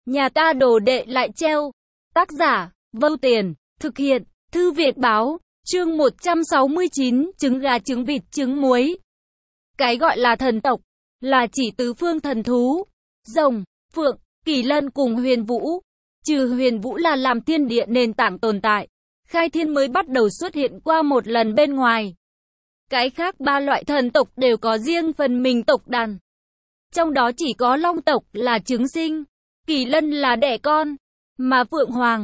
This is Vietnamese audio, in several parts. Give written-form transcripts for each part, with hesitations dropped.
Nhà ta đồ đệ lại treo. Tác giả, Vâu Tiền, thực hiện, Thư viện báo, chương 169, trứng gà trứng vịt trứng muối. Cái gọi là thần tộc, là chỉ tứ phương thần thú, rồng, phượng, kỳ lân cùng huyền vũ. Trừ huyền vũ là làm thiên địa nền tảng tồn tại, khai thiên mới bắt đầu xuất hiện qua một lần bên ngoài. Cái khác ba loại thần tộc đều có riêng phần mình tộc đàn. Trong đó chỉ có long tộc là trứng sinh, kỳ lân là đẻ con, mà phượng hoàng,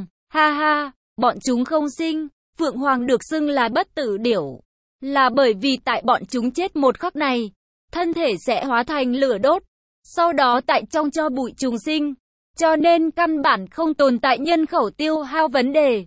bọn chúng không sinh. Phượng hoàng được xưng là bất tử điểu, là bởi vì tại bọn chúng chết một khắc này, thân thể sẽ hóa thành lửa đốt, sau đó tại trong tro bụi trùng sinh, cho nên căn bản không tồn tại nhân khẩu tiêu hao vấn đề.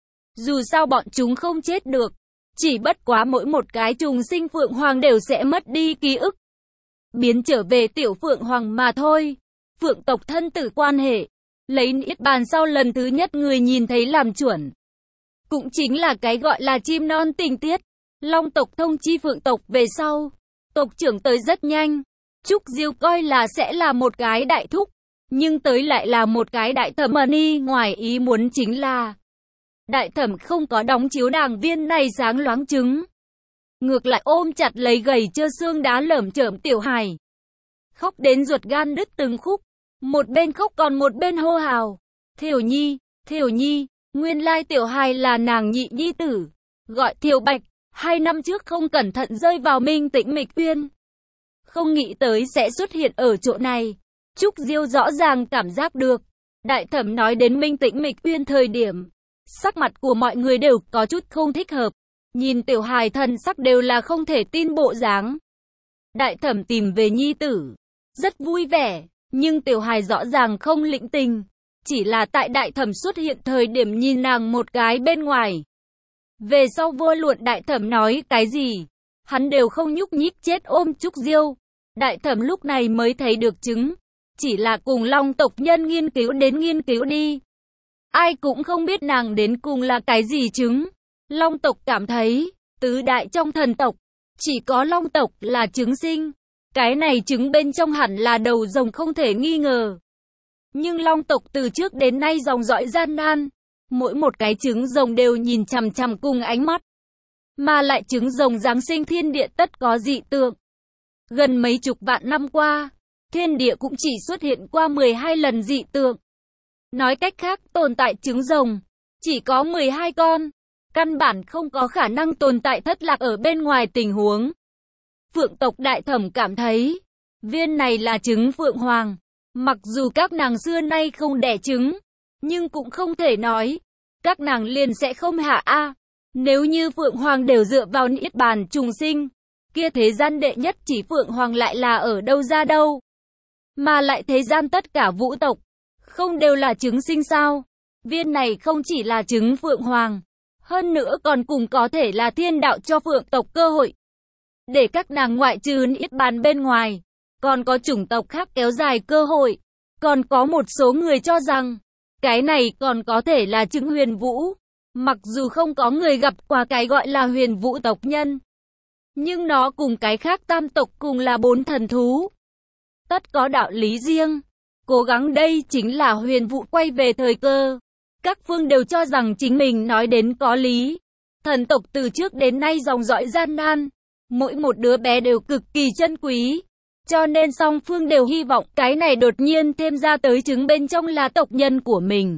Dù sao bọn chúng không chết được, chỉ bất quá mỗi một cái trùng sinh phượng hoàng đều sẽ mất đi ký ức, biến trở về tiểu phượng hoàng mà thôi. Phượng tộc thân tử quan hệ, lấy niết bàn sau lần thứ nhất người nhìn thấy làm chuẩn. Cũng chính là cái gọi là chim non tình tiết. Long tộc thông chi phượng tộc về sau, tộc trưởng tới rất nhanh. Trúc Diêu coi là sẽ là một cái đại thúc, nhưng tới lại là một cái đại thẩm. Ni ngoài ý muốn chính là đại thẩm không có đóng chiếu đảng viên này sáng loáng trứng, ngược lại ôm chặt lấy gầy trơ xương đá lởm chởm tiểu hài, khóc đến ruột gan đứt từng khúc. Một bên khóc còn một bên hô hào, Thiểu Nhi, Thiểu Nhi. Nguyên lai tiểu hài là nàng nhị nhi tử, gọi Thiểu Bạch, 2 năm trước không cẩn thận rơi vào Minh Tĩnh Mịch Uyên. Không nghĩ tới sẽ xuất hiện ở chỗ này. Trúc Diêu rõ ràng cảm giác được. Đại thẩm nói đến Minh Tĩnh Mịch Uyên thời điểm, sắc mặt của mọi người đều có chút không thích hợp. Nhìn tiểu hài thần sắc đều là không thể tin bộ dáng. Đại thẩm tìm về nhi tử, rất vui vẻ, nhưng tiểu hài rõ ràng không lĩnh tình. Chỉ là tại đại thẩm xuất hiện thời điểm nhìn nàng một cái bên ngoài. Về sau vô luận đại thẩm nói cái gì, hắn đều không nhúc nhích chết ôm Trúc Diêu. Đại thẩm lúc này mới thấy được trứng, chỉ là cùng long tộc nhân nghiên cứu đi. Ai cũng không biết nàng đến cùng là cái gì trứng. Long tộc cảm thấy, tứ đại trong thần tộc, chỉ có long tộc là trứng sinh. Cái này trứng bên trong hẳn là đầu rồng không thể nghi ngờ. Nhưng long tộc từ trước đến nay dòng dõi gian nan, mỗi một cái trứng rồng đều nhìn chằm chằm cùng ánh mắt. Mà lại trứng rồng giáng sinh thiên địa tất có dị tượng. Gần mấy chục vạn năm qua, thiên địa cũng chỉ xuất hiện qua 12 lần dị tượng. Nói cách khác tồn tại trứng rồng, chỉ có 12 con, căn bản không có khả năng tồn tại thất lạc ở bên ngoài tình huống. Phượng tộc đại thẩm cảm thấy, viên này là trứng phượng hoàng. Mặc dù các nàng xưa nay không đẻ trứng, nhưng cũng không thể nói các nàng liền sẽ không hạ a. Nếu như phượng hoàng đều dựa vào niết bàn trùng sinh, kia thế gian đệ nhất chỉ phượng hoàng lại là ở đâu ra đâu? Mà lại thế gian tất cả vũ tộc, không đều là trứng sinh sao? Viên này không chỉ là trứng phượng hoàng, hơn nữa còn cùng có thể là thiên đạo cho phượng tộc cơ hội. Để các nàng ngoại trừ niết bàn bên ngoài, còn có chủng tộc khác kéo dài cơ hội. Còn có một số người cho rằng, cái này còn có thể là trứng huyền vũ. Mặc dù không có người gặp qua cái gọi là huyền vũ tộc nhân, nhưng nó cùng cái khác tam tộc cùng là 4 thần thú, tất có đạo lý riêng. Cố gắng đây chính là huyền vũ quay về thời cơ. Các phương đều cho rằng chính mình nói đến có lý. Thần tộc từ trước đến nay dòng dõi gian nan, mỗi một đứa bé đều cực kỳ chân quý. Cho nên song phương đều hy vọng cái này đột nhiên thêm ra tới trứng bên trong là tộc nhân của mình.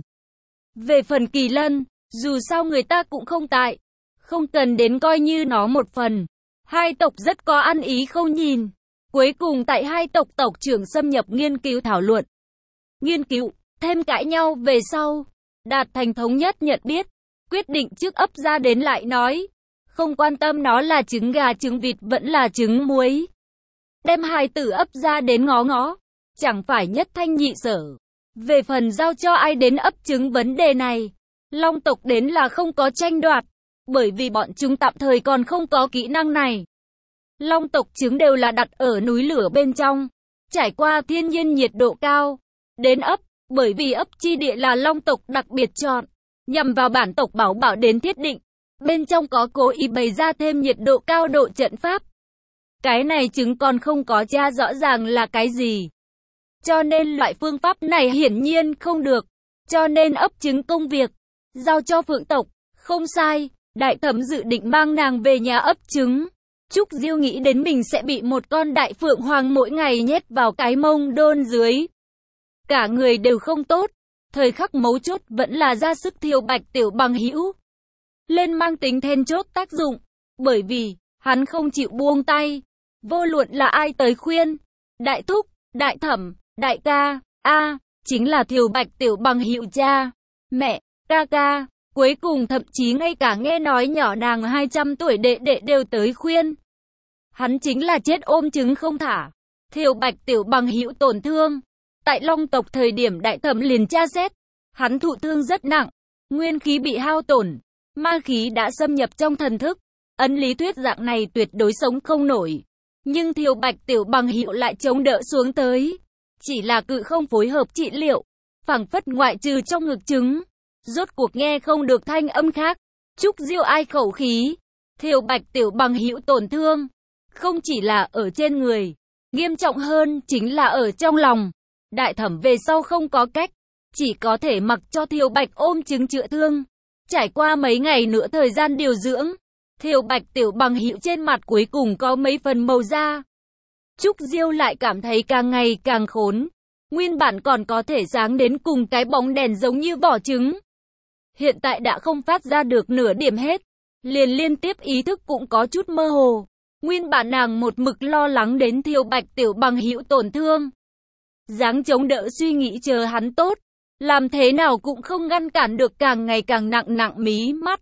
Về phần kỳ lân, dù sao người ta cũng không tại, không cần đến coi như nó một phần. Hai tộc rất có ăn ý không nhìn. Cuối cùng tại hai tộc tộc trưởng xâm nhập nghiên cứu thảo luận. Nghiên cứu, thêm cãi nhau về sau, đạt thành thống nhất nhận biết, quyết định trước ấp ra đến lại nói. Không quan tâm nó là trứng gà trứng vịt vẫn là trứng muối. Đem hài tử ấp ra đến ngó ngó, chẳng phải nhất thanh nhị sở. Về phần giao cho ai đến ấp trứng vấn đề này, long tộc đến là không có tranh đoạt, bởi vì bọn chúng tạm thời còn không có kỹ năng này. Long tộc trứng đều là đặt ở núi lửa bên trong, trải qua thiên nhiên nhiệt độ cao, đến ấp, bởi vì ấp chi địa là long tộc đặc biệt chọn, nhằm vào bản tộc bảo đến thiết định. Bên trong có cố ý bày ra thêm nhiệt độ cao độ trận pháp. Cái này trứng còn không có tra rõ ràng là cái gì. cho nên loại phương pháp này hiển nhiên không được. Cho nên ấp trứng công việc, giao cho Phượng tộc, không sai, Đại Thẩm dự định mang nàng về nhà ấp trứng. Trúc Diêu nghĩ đến mình sẽ bị một con đại phượng hoàng mỗi ngày nhét vào cái mông đôn dưới. Cả người đều không tốt, thời khắc mấu chốt vẫn là ra sức Thiều Bạch tiểu bằng hữu lên mang tính then chốt tác dụng, bởi vì hắn không chịu buông tay, vô luận là ai tới khuyên, đại thúc, đại thẩm, đại ca, chính là Thiều Bạch tiểu bằng hữu cha, mẹ, ca ca, cuối cùng thậm chí ngay cả nghe nói nhỏ nàng 200 tuổi đệ đệ đều tới khuyên. Hắn chính là chết ôm trứng không thả. Thiều Bạch tiểu bằng hữu tổn thương. Tại Long tộc thời điểm Đại Thẩm liền tra xét, hắn thụ thương rất nặng, nguyên khí bị hao tổn, ma khí đã xâm nhập trong thần thức. Ấn lý thuyết dạng này tuyệt đối sống không nổi. Nhưng Thiều Bạch tiểu bằng hữu lại chống đỡ xuống tới. Chỉ là cự không phối hợp trị liệu, phảng phất ngoại trừ trong ngực trứng. Rốt cuộc nghe không được thanh âm khác. Trúc Diêu ai khẩu khí. Thiều Bạch tiểu bằng hữu tổn thương, không chỉ là ở trên người, nghiêm trọng hơn chính là ở trong lòng. Đại Thẩm về sau không có cách, chỉ có thể mặc cho Thiều Bạch ôm trứng chữa thương. Trải qua mấy ngày nữa thời gian điều dưỡng, Thiều Bạch tiểu bằng hữu trên mặt cuối cùng có mấy phần màu da. Trúc Diêu lại cảm thấy càng ngày càng khốn. Nguyên bản còn có thể sáng đến cùng cái bóng đèn giống như vỏ trứng, hiện tại đã không phát ra được nửa điểm hết, liền liên tiếp ý thức cũng có chút mơ hồ. Nguyên bản nàng một mực lo lắng đến Thiều Bạch tiểu bằng hữu tổn thương, dáng chống đỡ suy nghĩ chờ hắn tốt, làm thế nào cũng không ngăn cản được càng ngày càng nặng mí mắt.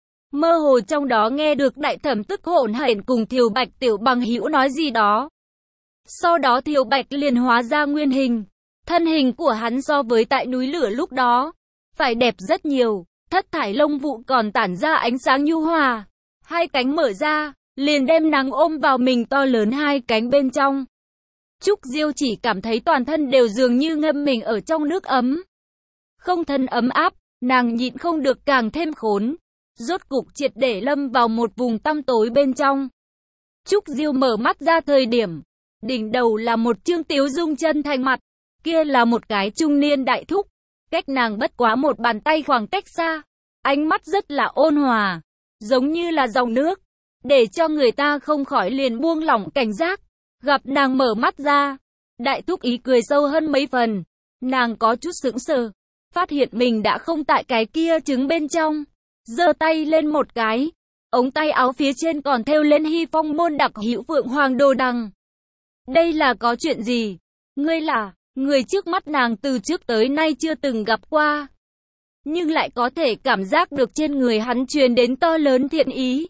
Mơ hồ trong đó nghe được Đại Thẩm tức hổn hển cùng Thiều Bạch tiểu bằng hữu nói gì đó. Sau đó Thiều Bạch liền hóa ra nguyên hình, thân hình của hắn so với tại núi lửa lúc đó phải đẹp rất nhiều, thất thải lông vụ còn tản ra ánh sáng nhu hòa, hai cánh mở ra, liền đem nàng ôm vào mình to lớn hai cánh bên trong. Trúc Diêu chỉ cảm thấy toàn thân đều dường như ngâm mình ở trong nước ấm. Không thân ấm áp, nàng nhịn không được càng thêm khốn. Rốt cục triệt để lâm vào một vùng tăm tối bên trong. Trúc Diêu mở mắt ra thời điểm, đỉnh đầu là một trương tiếu dung chân thành mặt, kia là một cái trung niên đại thúc, cách nàng bất quá một bàn tay khoảng cách xa, ánh mắt rất là ôn hòa, giống như là dòng nước, để cho người ta không khỏi liền buông lỏng cảnh giác. Gặp nàng mở mắt ra, đại thúc ý cười sâu hơn mấy phần, nàng có chút sững sờ, phát hiện mình đã không tại cái kia trứng bên trong, giơ tay lên một cái, ống tay áo phía trên còn thêu lên Hy Phong môn đặc hữu Phượng Hoàng đồ đằng. Đây là có chuyện gì? Ngươi là người trước mắt nàng từ trước tới nay chưa từng gặp qua, nhưng lại có thể cảm giác được trên người hắn truyền đến to lớn thiện ý.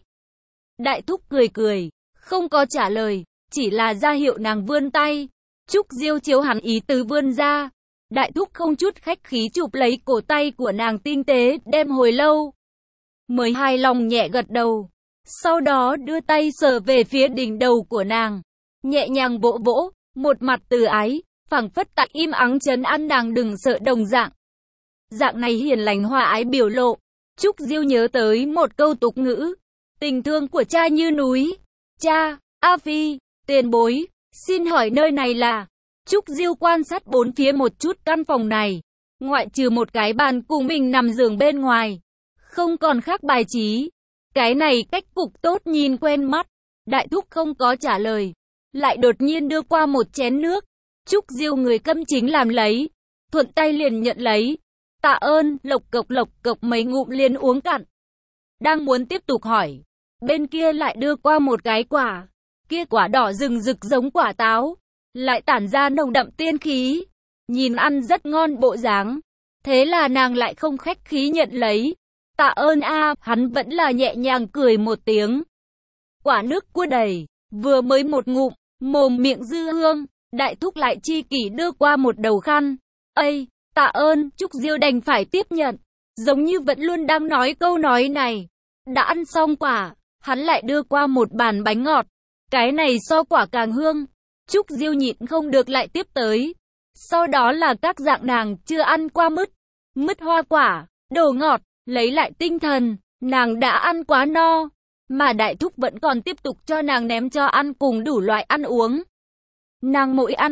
Đại thúc cười cười, không có trả lời, chỉ là ra hiệu nàng vươn tay. Trúc Diêu chiếu hắn ý tứ vươn ra, đại thúc không chút khách khí chụp lấy cổ tay của nàng tinh tế, đem hồi lâu mới hài lòng nhẹ gật đầu, sau đó đưa tay sờ về phía đỉnh đầu của nàng, nhẹ nhàng vỗ vỗ, một mặt từ ái, phảng phất tại im ắng trấn an nàng đừng sợ đồng dạng. Dạng này hiền lành hòa ái biểu lộ, Trúc Diêu nhớ tới một câu tục ngữ, tình thương của cha như núi. Cha, A Phi, tiền bối, xin hỏi nơi này là? Trúc Diêu quan sát bốn phía một chút căn phòng này, ngoại trừ một cái bàn cùng mình nằm giường bên ngoài, không còn khác bài trí. Cái này cách cục tốt nhìn quen mắt. Đại thúc không có trả lời, lại đột nhiên đưa qua một chén nước. Trúc Diêu người câm chính làm lấy, thuận tay liền nhận lấy. Tạ ơn, lộc cộc mấy ngụm liền uống cạn. Đang muốn tiếp tục hỏi, bên kia lại đưa qua một cái quả. Kia quả đỏ rừng rực giống quả táo, lại tản ra nồng đậm tiên khí, nhìn ăn rất ngon bộ dáng. Thế là nàng lại không khách khí nhận lấy. Tạ ơn a, hắn vẫn là nhẹ nhàng cười một tiếng. Quả nước cua đầy, vừa mới một ngụm, mồm miệng dư hương, đại thúc lại chi kỷ đưa qua một đầu khăn. Ây, tạ ơn, Trúc Diêu đành phải tiếp nhận, giống như vẫn luôn đang nói câu nói này. Đã ăn xong quả, hắn lại đưa qua một bàn bánh ngọt, cái này so quả càng hương. Trúc Diêu nhịn không được lại tiếp tới. Sau đó là các dạng nàng chưa ăn qua mứt hoa quả, đồ ngọt, lấy lại tinh thần, nàng đã ăn quá no, mà đại thúc vẫn còn tiếp tục cho nàng ném cho ăn cùng đủ loại ăn uống. Nàng mỗi ăn hết,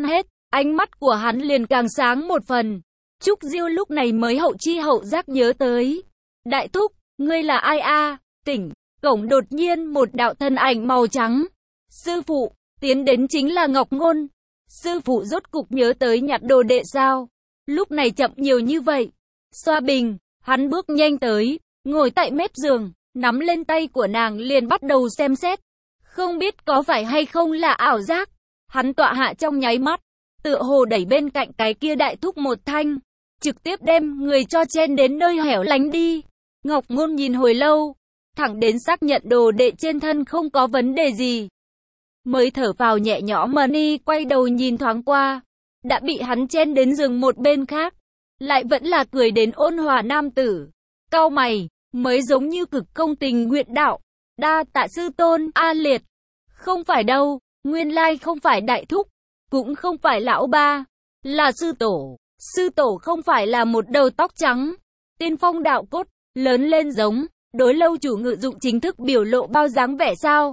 ánh mắt của hắn liền càng sáng một phần. Trúc Diêu lúc này mới hậu chi hậu giác nhớ tới. Đại thúc, ngươi là ai a? Tỉnh, cổng đột nhiên một đạo thân ảnh màu trắng. Sư phụ, tiến đến chính là Ngọc Ngôn. Sư phụ rốt cục nhớ tới nhặt đồ đệ sao? Lúc này chậm nhiều như vậy. Xoa bình, hắn bước nhanh tới, ngồi tại mép giường, nắm lên tay của nàng liền bắt đầu xem xét. Không biết có phải hay không là ảo giác. Hắn tọa hạ trong nháy mắt, tựa hồ đẩy bên cạnh cái kia đại thúc một thanh, trực tiếp đem người cho chen đến nơi hẻo lánh đi. Ngọc Ngôn nhìn hồi lâu, thẳng đến xác nhận đồ đệ trên thân không có vấn đề gì, mới thở phào nhẹ nhõm. Mani quay đầu nhìn thoáng qua, đã bị hắn chen đến giường một bên khác, lại vẫn là cười đến ôn hòa nam tử. Cau mày, mới giống như cực công tình nguyện đạo. Đa tạ sư tôn, A Liệt. Không phải đâu, nguyên lai không phải đại thúc, cũng không phải lão ba, là sư tổ. Sư tổ không phải là một đầu tóc trắng, tiên phong đạo cốt, lớn lên giống đối lâu chủ ngự dụng chính thức biểu lộ bao dáng vẻ sao?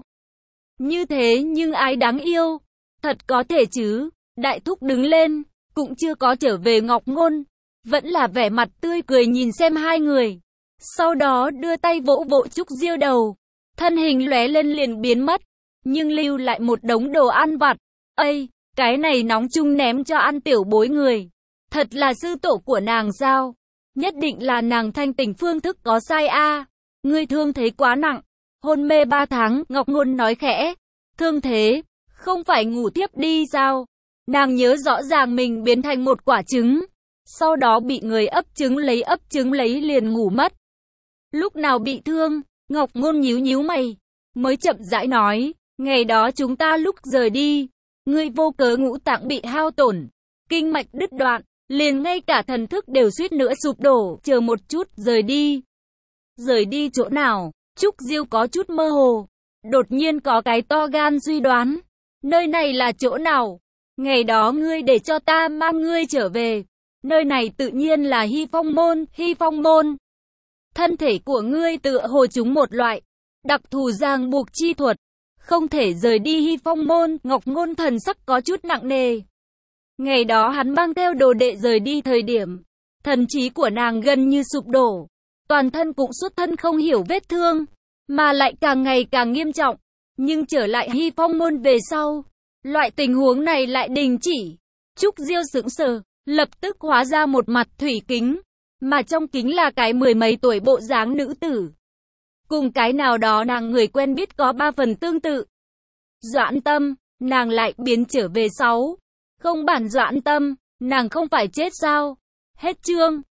Như thế nhưng ai đáng yêu, thật có thể chứ. Đại thúc đứng lên, cũng chưa có trở về Ngọc Ngôn, vẫn là vẻ mặt tươi cười nhìn xem hai người. Sau đó đưa tay vỗ vỗ Trúc Diêu đầu, thân hình lóe lên liền biến mất, nhưng lưu lại một đống đồ ăn vặt. Ây, cái này nóng chung ném cho ăn tiểu bối người. Thật là sư tổ của nàng sao? Nhất định là nàng thanh tỉnh phương thức có sai a. Ngươi thương thế quá nặng, hôn mê 3 tháng, Ngọc Ngôn nói khẽ. Thương thế, không phải ngủ thiếp đi sao? Nàng nhớ rõ ràng mình biến thành một quả trứng, sau đó bị người ấp trứng lấy liền ngủ mất. Lúc nào bị thương? Ngọc Ngôn nhíu nhíu mày, mới chậm rãi nói, ngày đó chúng ta lúc rời đi, ngươi vô cớ ngũ tạng bị hao tổn, kinh mạch đứt đoạn, liền ngay cả thần thức đều suýt nữa sụp đổ. Chờ một chút, rời đi. Rời đi chỗ nào? Trúc Diêu có chút mơ hồ, đột nhiên có cái to gan suy đoán. Nơi này là chỗ nào? Ngày đó ngươi để cho ta mang ngươi trở về. Nơi này tự nhiên là Hy Phong Môn. Hy Phong Môn. Thân thể của ngươi tựa hồ chúng một loại đặc thù ràng buộc chi thuật, không thể rời đi Hy Phong Môn. Ngọc Ngôn thần sắc có chút nặng nề. Ngày đó hắn mang theo đồ đệ rời đi thời điểm, thần trí của nàng gần như sụp đổ, toàn thân cũng xuất thân không hiểu vết thương, mà lại càng ngày càng nghiêm trọng. Nhưng trở lại Hy Phong Môn về sau, loại tình huống này lại đình chỉ. Trúc Diêu sững sờ, lập tức hóa ra một mặt thủy kính, mà trong kính là cái 10 mấy tuổi bộ dáng nữ tử. Cùng cái nào đó nàng người quen biết có 3 phần tương tự. Doãn Tâm, nàng lại biến trở về 6. Không bản Doãn Tâm, nàng không phải chết sao? Hết chương.